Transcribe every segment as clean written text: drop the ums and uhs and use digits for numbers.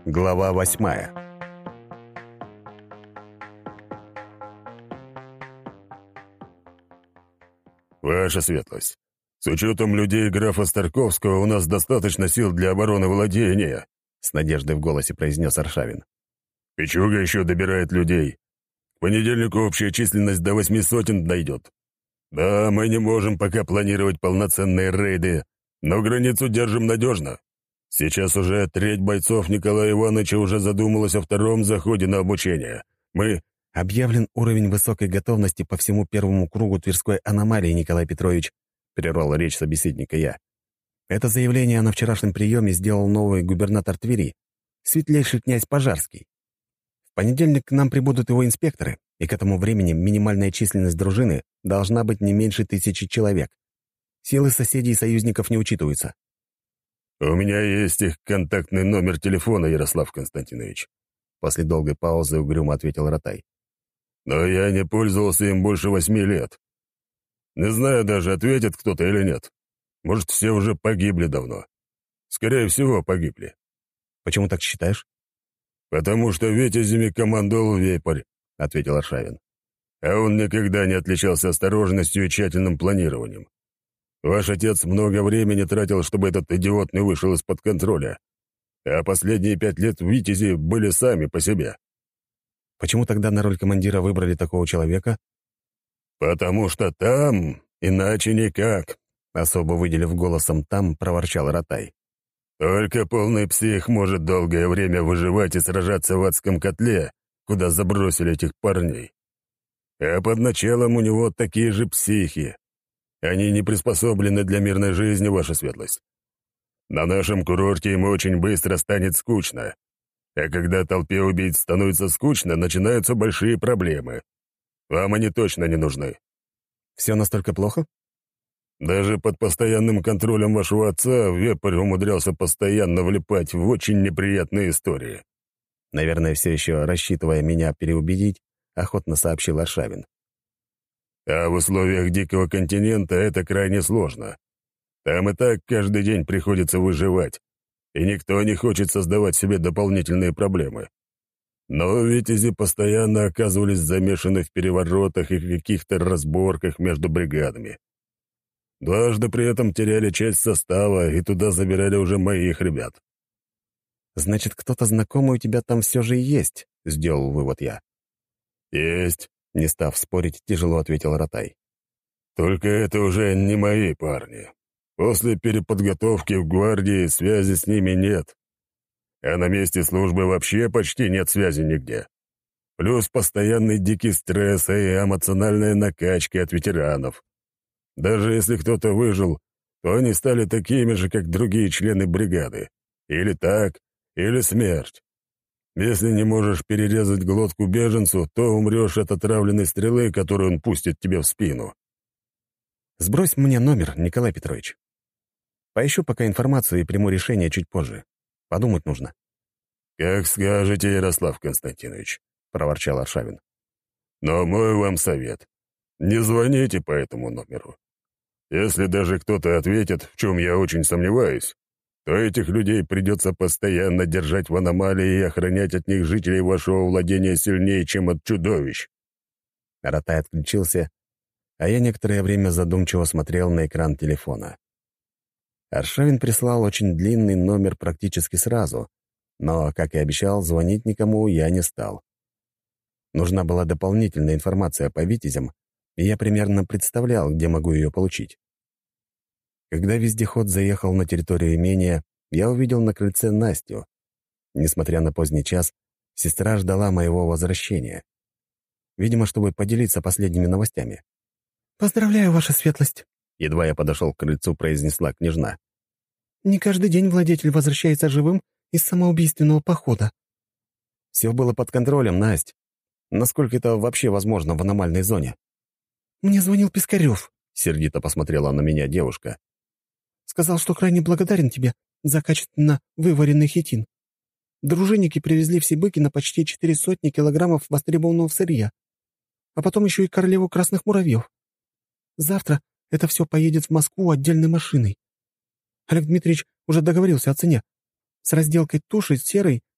Глава 8. Ваша светлость, с учетом людей графа Старковского у нас достаточно сил для обороны владения, С надеждой в голосе произнес Аршавин. Пичуга еще добирает людей. К понедельнику общая численность до 800 дойдет. Да, мы не можем пока планировать полноценные рейды, но границу держим надежно. Сейчас уже треть бойцов Николая Ивановича уже задумалась о втором заходе на обучение. «Объявлен уровень высокой готовности по всему первому кругу Тверской аномалии, Николай Петрович», — прервал речь собеседника я. «Это заявление на вчерашнем приеме сделал новый губернатор Твери, светлейший князь Пожарский. В понедельник к нам прибудут его инспекторы, и к этому времени минимальная численность дружины должна быть не меньше 1000 человек. Силы соседей и союзников не учитываются». «У меня есть их контактный номер телефона, Ярослав Константинович», — после долгой паузы угрюмо ответил Ратай. «Но я не пользовался им больше 8 лет. Не знаю даже, ответит кто-то или нет. Может, все уже погибли давно. Скорее всего, погибли». «Почему так считаешь?» «Потому что витязями командовал Вепрь», — ответил Аршавин. «А он никогда не отличался осторожностью и тщательным планированием. Ваш отец много времени тратил, чтобы этот идиот не вышел из-под контроля. А последние 5 лет витязи были сами по себе». «Почему тогда на роль командира выбрали такого человека?» «Потому что там иначе никак», — особо выделив голосом «там», проворчал Ратай. «Только полный псих может долгое время выживать и сражаться в адском котле, куда забросили этих парней. А под началом у него такие же психи. Они не приспособлены для мирной жизни, ваша светлость. На нашем курорте им очень быстро станет скучно. А когда толпе убийц становится скучно, начинаются большие проблемы. Вам они точно не нужны». «Все настолько плохо?» Даже под постоянным контролем вашего отца Вепрь умудрялся постоянно влипать в очень неприятные истории. Наверное, все еще рассчитывая меня переубедить, охотно сообщил Аршавин. А в условиях дикого континента это крайне сложно. Там и так каждый день приходится выживать, и никто не хочет создавать себе дополнительные проблемы. Но витязи постоянно оказывались замешаны в переворотах и каких-то разборках между бригадами. Дважды при этом теряли часть состава, и туда забирали уже моих ребят. «Значит, кто-то знакомый у тебя там все же и есть», — сделал вывод я. «Есть», — не став спорить, тяжело ответил Ратай. «Только это уже не мои парни. После переподготовки в гвардии связи с ними нет. А на месте службы вообще почти нет связи нигде. Плюс постоянный дикий стресс и эмоциональная накачка от ветеранов. Даже если кто-то выжил, то они стали такими же, как другие члены бригады. Или так, или смерть. Если не можешь перерезать глотку беженцу, то умрешь от отравленной стрелы, которую он пустит тебе в спину». «Сбрось мне номер, Николай Петрович. Поищу пока информацию и приму решение чуть позже. Подумать нужно». «Как скажете, Ярослав Константинович», — проворчал Аршавин. «Но мой вам совет. Не звоните по этому номеру. Если даже кто-то ответит, в чем я очень сомневаюсь, то этих людей придется постоянно держать в аномалии и охранять от них жителей вашего владения сильнее, чем от чудовищ». Ратай отключился, а я некоторое время задумчиво смотрел на экран телефона. Аршавин прислал очень длинный номер практически сразу, но, как и обещал, звонить никому я не стал. Нужна была дополнительная информация по витязям, и я примерно представлял, где могу ее получить. Когда вездеход заехал на территорию имения, я увидел на крыльце Настю. Несмотря на поздний час, сестра ждала моего возвращения. Видимо, чтобы поделиться последними новостями. «Поздравляю, ваша светлость», — едва я подошел к крыльцу, произнесла княжна. «Не каждый день владетель возвращается живым из самоубийственного похода». «Все было под контролем, Насть. Насколько это вообще возможно в аномальной зоне?» «Мне звонил Пискарев», — сердито посмотрела на меня девушка. «Сказал, что крайне благодарен тебе за качественно вываренный хитин. Дружинники привезли все быки на почти 400 килограммов востребованного сырья, а потом еще и королеву красных муравьев. Завтра это все поедет в Москву отдельной машиной. Олег Дмитриевич уже договорился о цене. С разделкой туши серой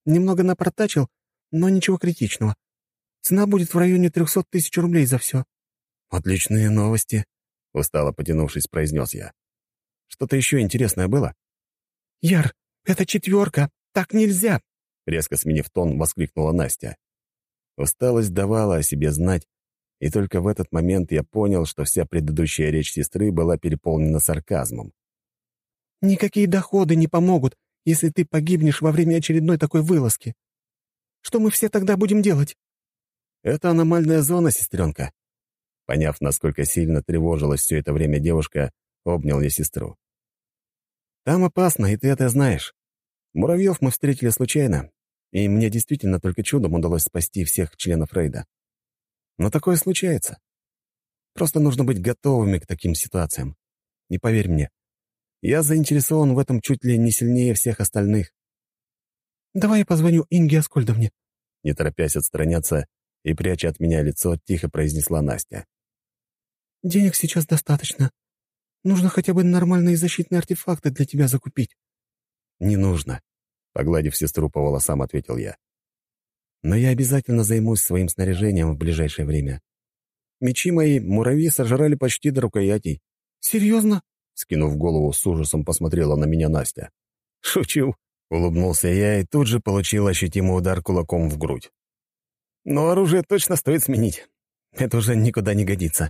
Немного напортачил, но ничего критичного. Цена будет в районе 300 тысяч рублей за все». «Отличные новости», — устало потянувшись, произнес я. «Что-то еще интересное было?» «Яр, это 4, так нельзя!» Резко сменив тон, воскликнула Настя. Усталость давала о себе знать, и только в этот момент я понял, что вся предыдущая речь сестры была переполнена сарказмом. «Никакие доходы не помогут, если ты погибнешь во время очередной такой вылазки. Что мы все тогда будем делать?» «Это аномальная зона, сестренка». Поняв, насколько сильно тревожилась все это время девушка, обнял я сестру. «Там опасно, и ты это знаешь. Муравьев мы встретили случайно, и мне действительно только чудом удалось спасти всех членов рейда. Но такое случается. Просто нужно быть готовыми к таким ситуациям. И поверь мне, я заинтересован в этом чуть ли не сильнее всех остальных». «Давай я позвоню Инге Аскольдовне». Не торопясь отстраняться и пряча от меня лицо, тихо произнесла Настя. «Денег сейчас достаточно. Нужно хотя бы нормальные защитные артефакты для тебя закупить». «Не нужно», — погладив сестру по волосам, ответил я. «Но я обязательно займусь своим снаряжением в ближайшее время. Мечи мои муравьи сожрали почти до рукоятей». «Серьезно?» — скинув голову, с ужасом посмотрела на меня Настя. «Шучу», — улыбнулся я и тут же получил ощутимый удар кулаком в грудь. «Но оружие точно стоит сменить. Это уже никуда не годится».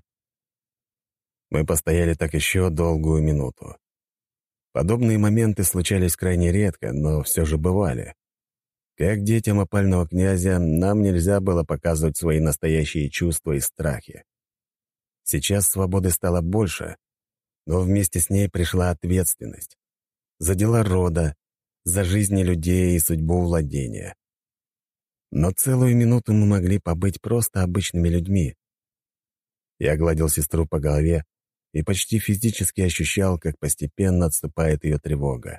Мы постояли так еще долгую минуту. Подобные моменты случались крайне редко, но все же бывали. Как детям опального князя, нам нельзя было показывать свои настоящие чувства и страхи. Сейчас свободы стало больше, но вместе с ней пришла ответственность. За дела рода, за жизни людей и судьбу владения. Но целую минуту мы могли побыть просто обычными людьми. Я гладил сестру по голове и почти физически ощущал, как постепенно отступает ее тревога.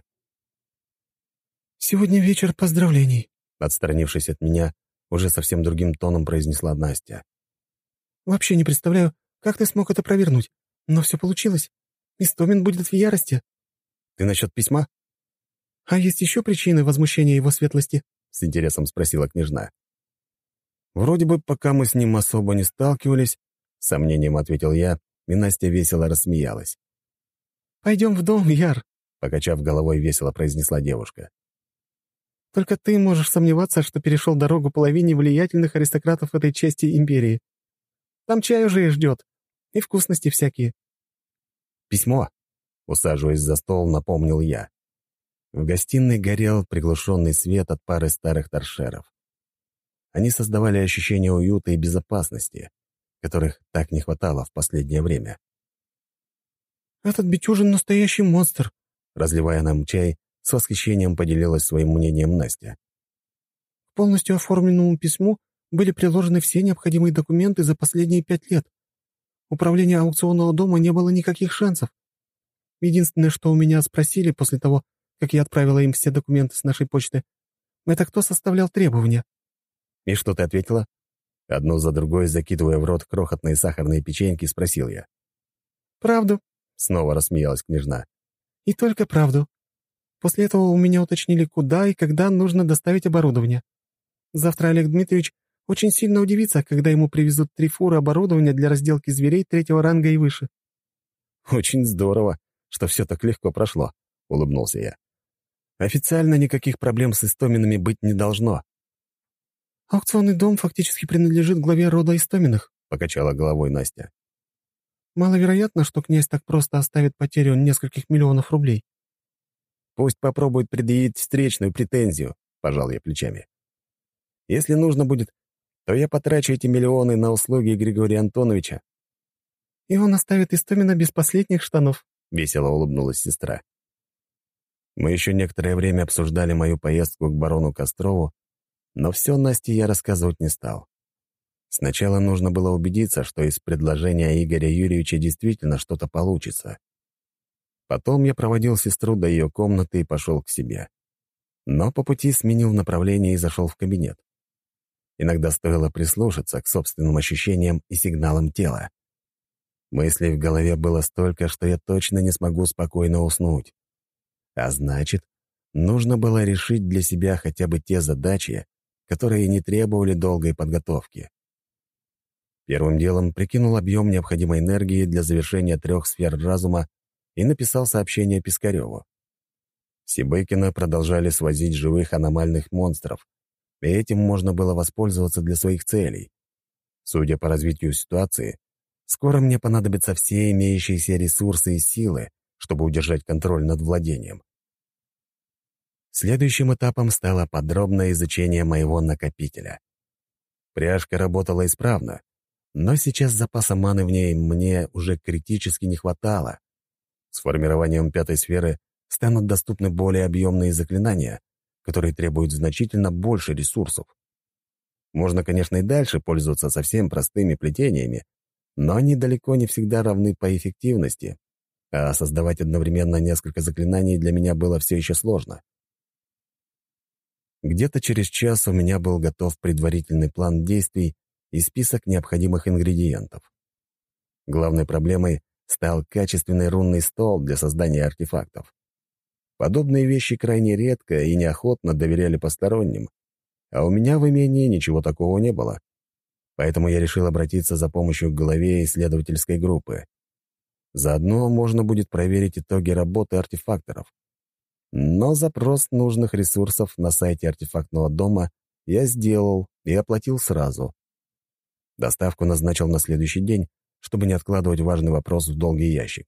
«Сегодня вечер поздравлений», — отстранившись от меня, уже совсем другим тоном произнесла Настя. «Вообще не представляю, как ты смог это провернуть, но все получилось. Истомин будет в ярости». «Ты насчет письма?» «А есть еще причины возмущения его светлости?» — с интересом спросила княжна. «Вроде бы, пока мы с ним особо не сталкивались», — с сомнением ответил я, и Настя весело рассмеялась. «Пойдем в дом, Яр», — покачав головой, весело произнесла девушка. «Только ты можешь сомневаться, что перешел дорогу половине влиятельных аристократов этой части империи. Там чай уже и ждет, и вкусности всякие». «Письмо», — усаживаясь за стол, напомнил я. В гостиной горел приглушенный свет от пары старых торшеров. Они создавали ощущение уюта и безопасности, которых так не хватало в последнее время. «Этот Битюжин — настоящий монстр», — разливая нам чай, с восхищением поделилась своим мнением Настя. «К полностью оформленному письму были приложены все необходимые документы за последние 5 лет. Управление аукционного дома не было никаких шансов. Единственное, что у меня спросили после того, как я отправила им все документы с нашей почты, это кто составлял требования». «И что ты ответила?» Одну за другой, закидывая в рот крохотные сахарные печеньки, спросил я. «Правду», — снова рассмеялась княжна. «И только правду. После этого у меня уточнили, куда и когда нужно доставить оборудование. Завтра Олег Дмитриевич очень сильно удивится, когда ему привезут 3 фуры оборудования для разделки зверей 3-го ранга и выше». «Очень здорово, что все так легко прошло», — улыбнулся я. «Официально никаких проблем с Истоминами быть не должно». «Аукционный дом фактически принадлежит главе рода Истоминых», — покачала головой Настя. «Маловероятно, что князь так просто оставит потерю нескольких миллионов рублей». «Пусть попробует предъявить встречную претензию», — пожал я плечами. «Если нужно будет, то я потрачу эти миллионы на услуги Григория Антоновича». «И он оставит Истомина без последних штанов», — весело улыбнулась сестра. Мы еще некоторое время обсуждали мою поездку к барону Кострову, но все Насте я рассказывать не стал. Сначала нужно было убедиться, что из предложения Игоря Юрьевича действительно что-то получится. Потом я проводил сестру до ее комнаты и пошел к себе. Но по пути сменил направление и зашел в кабинет. Иногда стоило прислушаться к собственным ощущениям и сигналам тела. Мыслей в голове было столько, что я точно не смогу спокойно уснуть. А значит, нужно было решить для себя хотя бы те задачи, которые не требовали долгой подготовки. Первым делом прикинул объем необходимой энергии для завершения 3 сфер разума и написал сообщение Пискареву. Сибыкина продолжали свозить живых аномальных монстров, и этим можно было воспользоваться для своих целей. Судя по развитию ситуации, скоро мне понадобятся все имеющиеся ресурсы и силы, чтобы удержать контроль над владением. Следующим этапом стало подробное изучение моего накопителя. Пряжка работала исправно, но сейчас запаса маны в ней мне уже критически не хватало. С формированием 5-й сферы станут доступны более объемные заклинания, которые требуют значительно больше ресурсов. Можно, конечно, и дальше пользоваться совсем простыми плетениями, но они далеко не всегда равны по эффективности, а создавать одновременно несколько заклинаний для меня было все еще сложно. Где-то через час у меня был готов предварительный план действий и список необходимых ингредиентов. Главной проблемой стал качественный рунный стол для создания артефактов. Подобные вещи крайне редко и неохотно доверяли посторонним, а у меня в имении ничего такого не было. Поэтому я решил обратиться за помощью к главе исследовательской группы. Заодно можно будет проверить итоги работы артефакторов. Но запрос нужных ресурсов на сайте артефактного дома я сделал и оплатил сразу. Доставку назначил на следующий день, чтобы не откладывать важный вопрос в долгий ящик.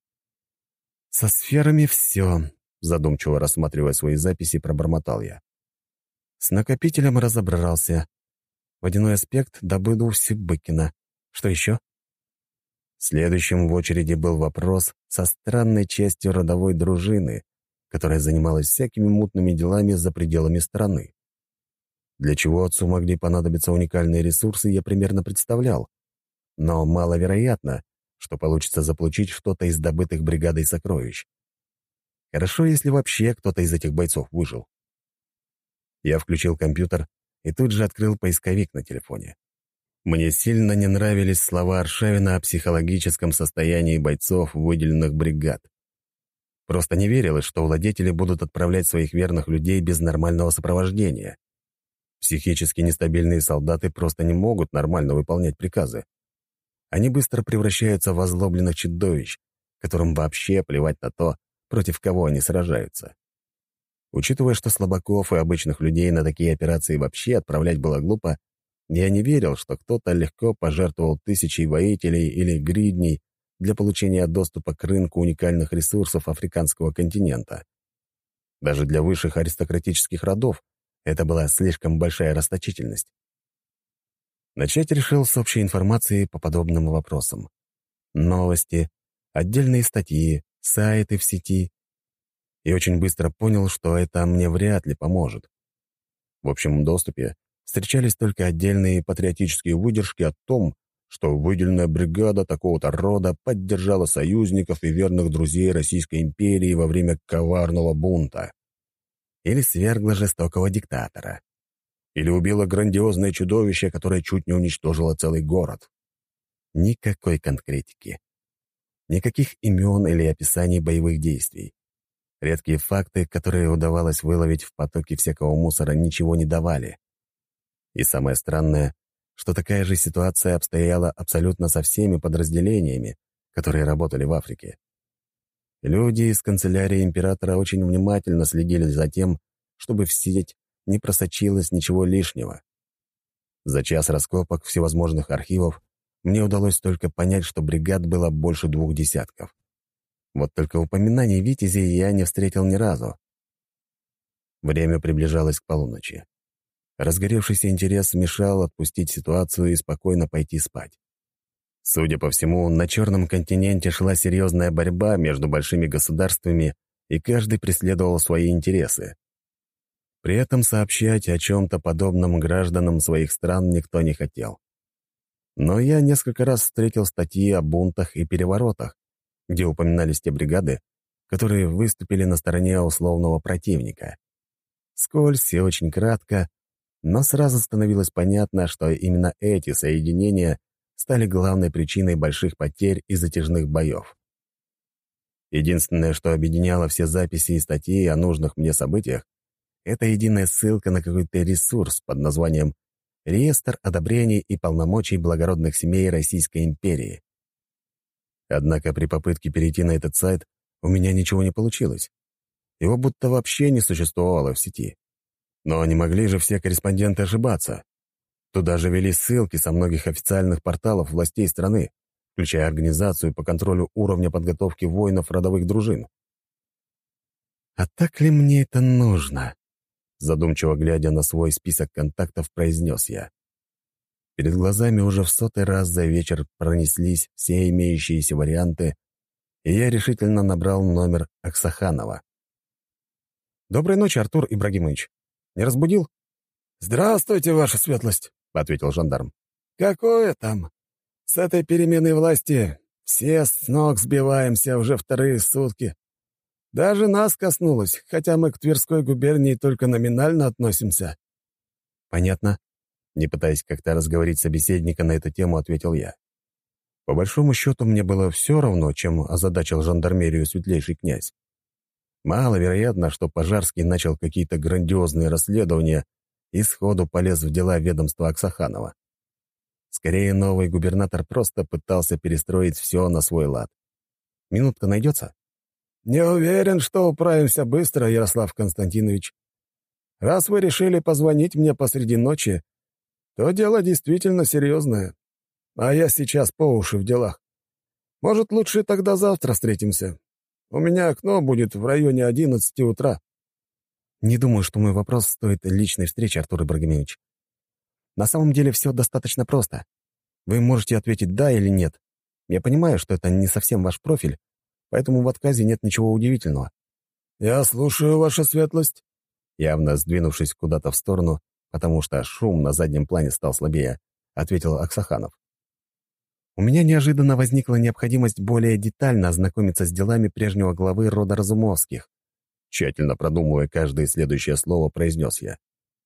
«Со сферами все», — задумчиво рассматривая свои записи, пробормотал я. С накопителем разобрался. Водяной аспект добыл у Сибыкина. Что еще? Следующим в очереди был вопрос со странной частью родовой дружины, которая занималась всякими мутными делами за пределами страны. Для чего отцу могли понадобиться уникальные ресурсы, я примерно представлял. Но маловероятно, что получится заполучить что-то из добытых бригадой сокровищ. Хорошо, если вообще кто-то из этих бойцов выжил. Я включил компьютер и тут же открыл поисковик на телефоне. Мне сильно не нравились слова Аршавина о психологическом состоянии бойцов выделенных бригад. Просто не верилось, что владетели будут отправлять своих верных людей без нормального сопровождения. Психически нестабильные солдаты просто не могут нормально выполнять приказы. Они быстро превращаются в озлобленных чудовищ, которым вообще плевать на то, против кого они сражаются. Учитывая, что слабаков и обычных людей на такие операции вообще отправлять было глупо, я не верил, что кто-то легко пожертвовал тысячей воителей или гридней для получения доступа к рынку уникальных ресурсов африканского континента. Даже для высших аристократических родов это была слишком большая расточительность. Начать решил с общей информации по подобным вопросам. Новости, отдельные статьи, сайты в сети. И очень быстро понял, что это мне вряд ли поможет. В общем доступе встречались только отдельные патриотические выдержки о том, что выделенная бригада такого-то рода поддержала союзников и верных друзей Российской империи во время коварного бунта. Или свергла жестокого диктатора. Или убила грандиозное чудовище, которое чуть не уничтожило целый город. Никакой конкретики. Никаких имен или описаний боевых действий. Редкие факты, которые удавалось выловить в потоке всякого мусора, ничего не давали. И самое странное, что такая же ситуация обстояла абсолютно со всеми подразделениями, которые работали в Африке. Люди из канцелярии императора очень внимательно следили за тем, чтобы в сеть не просочилось ничего лишнего. За час раскопок всевозможных архивов мне удалось только понять, что бригад было больше 2 десятков. Вот только упоминаний витязей я не встретил ни разу. Время приближалось к полуночи. Разгоревшийся интерес мешал отпустить ситуацию и спокойно пойти спать. Судя по всему, на Черном континенте шла серьезная борьба между большими государствами, и каждый преследовал свои интересы. При этом сообщать о чем-то подобном гражданам своих стран никто не хотел. Но я несколько раз встретил статьи о бунтах и переворотах, где упоминались те бригады, которые выступили на стороне условного противника. Вскользь и очень кратко, но сразу становилось понятно, что именно эти соединения стали главной причиной больших потерь и затяжных боев. Единственное, что объединяло все записи и статьи о нужных мне событиях, это единая ссылка на какой-то ресурс под названием «Реестр одобрений и полномочий благородных семей Российской империи». Однако при попытке перейти на этот сайт у меня ничего не получилось. Его будто вообще не существовало в сети. Но не могли же все корреспонденты ошибаться. Туда же вели ссылки со многих официальных порталов властей страны, включая организацию по контролю уровня подготовки воинов родовых дружин. «А так ли мне это нужно?» Задумчиво глядя на свой список контактов, произнес я. Перед глазами уже в 100-й раз за вечер пронеслись все имеющиеся варианты, и я решительно набрал номер Аксаханова. «Доброй ночи, Артур Ибрагимович. Не разбудил?» «Здравствуйте, ваша светлость», — ответил жандарм. «Какое там? С этой переменой власти все с ног сбиваемся уже вторые сутки. Даже нас коснулось, хотя мы к Тверской губернии только номинально относимся». «Понятно». Не пытаясь как-то разговорить собеседника на эту тему, ответил я. По большому счету, мне было все равно, чем озадачил жандармерию светлейший князь. Маловероятно, что Пожарский начал какие-то грандиозные расследования и сходу полез в дела ведомства Аксаханова. Скорее, новый губернатор просто пытался перестроить все на свой лад. Минутка найдется? «Не уверен, что управимся быстро, Ярослав Константинович. Раз вы решили позвонить мне посреди ночи, то дело действительно серьезное. А я сейчас по уши в делах. Может, лучше тогда завтра встретимся? У меня окно будет в районе 11 утра». Не думаю, что мой вопрос стоит личной встречи, Артур Ибрагимович. На самом деле все достаточно просто. Вы можете ответить «да» или «нет». Я понимаю, что это не совсем ваш профиль, поэтому в отказе нет ничего удивительного. «Я слушаю, ваша светлость». Явно сдвинувшись куда-то в сторону, потому что шум на заднем плане стал слабее, ответил Аксаханов. У меня неожиданно возникла необходимость более детально ознакомиться с делами прежнего главы рода Разумовских. Тщательно продумывая каждое следующее слово, произнес я.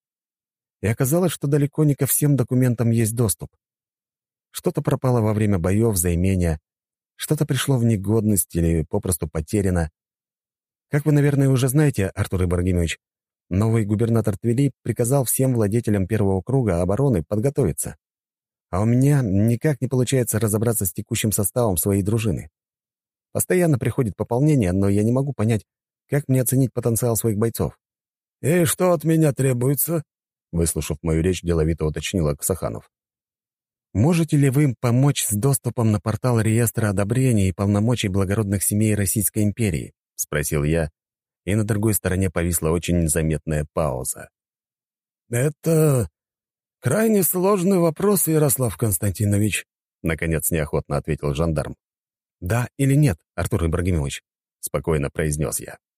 И оказалось, что далеко не ко всем документам есть доступ. Что-то пропало во время боев за имение, что-то пришло в негодность или попросту потеряно. Как вы, наверное, уже знаете, Артур Ибрагимович, новый губернатор Твери приказал всем владетелям первого круга обороны подготовиться. А у меня никак не получается разобраться с текущим составом своей дружины. Постоянно приходит пополнение, но я не могу понять, как мне оценить потенциал своих бойцов. «И что от меня требуется?» Выслушав мою речь, деловито уточнил Аксаханов. «Можете ли вы помочь с доступом на портал реестра одобрений и полномочий благородных семей Российской империи?» — спросил я, и на другой стороне повисла очень заметная пауза. «Это крайне сложный вопрос, Ярослав Константинович», — наконец неохотно ответил жандарм. «Да или нет, Артур Ибрагимович?» — спокойно произнес я.